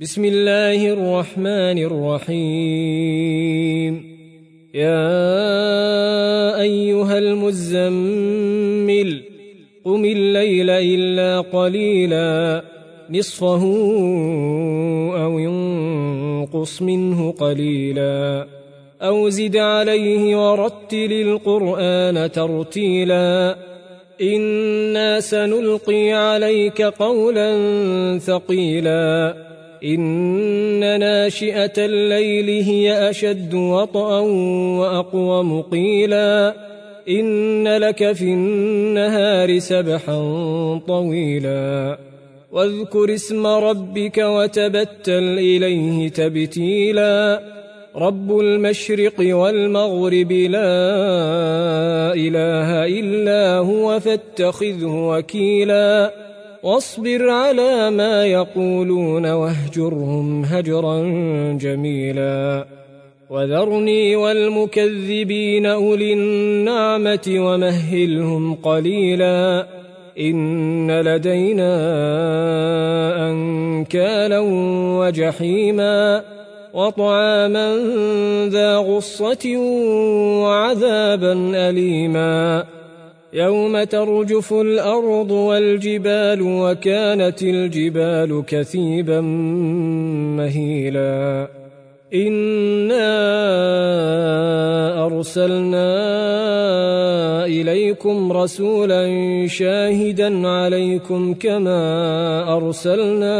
بسم الله الرحمن الرحيم يا أيها المزمل قم الليل إلا قليلا نصفه أو ينقص منه قليلا أو زد عليه ورتل القرآن ترتيلا إنا سنلقي عليك قولا ثقيلا إن ناشئة الليل هي أشد وطئا وأقوم قيلا إن لك في النهار سبحا طويلا واذكر اسم ربك وتبتل إليه تبتيلا رب المشرق والمغرب لا إله إلا هو فاتخذه وكيلا واصبر على ما يقولون واهجرهم هجرا جميلا وذرني والمكذبين أولي النعمة ومهلهم قليلا إن لدينا أنكالا وجحيما وطعاما ذا غصة وعذابا أليما يوم ترجف الأرض والجبال وكانت الجبال كثيبا مهيلا إنا أرسلنا إليكم رسولا شاهدا عليكم كما أرسلنا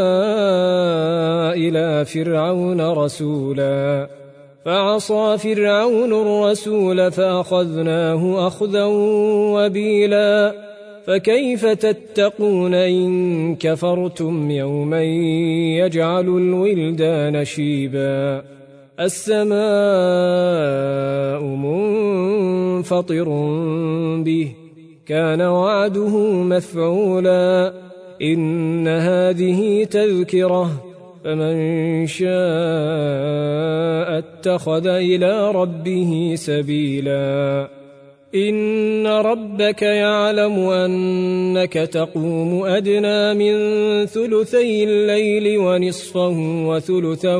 إلى فرعون رسولا فعصى فرعون الرسول فأخذناه أخذا وبيلا فكيف تتقون إن كفرتم يوما يجعل الولدان شيبا السماء منفطر به كان وعده مفعولا إن هذه تذكرة فمن شاء اتخذ إلى ربه سبيلا إن ربك يعلم أنك تقوم أدنى من ثلثي الليل ونصفه وثلثه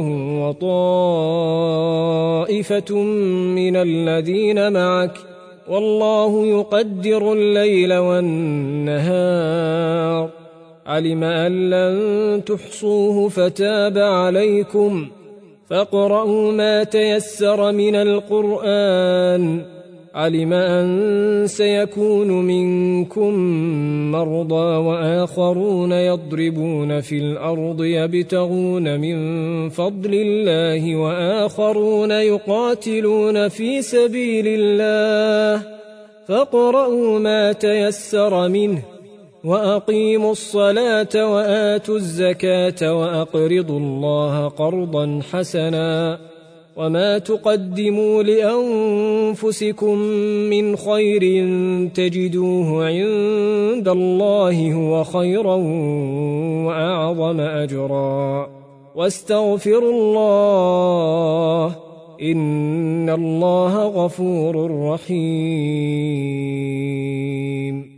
وطائفة من الذين معك والله يقدر الليل والنهار علم أن لن تحصوه فتاب عليكم فاقرؤوا ما تيسر من القرآن علم أن سيكون منكم مرضى وآخرون يضربون في الأرض يبتغون من فضل الله وآخرون يقاتلون في سبيل الله فاقرؤوا ما تيسر منه وأقيموا الصلاة وآتوا الزكاة وأقرضوا الله قرضا حسنا وما تقدموا لأنفسكم من خير تجدوه عند الله هو خيرا وأعظم أجرا واستغفروا الله إن الله غفور رحيم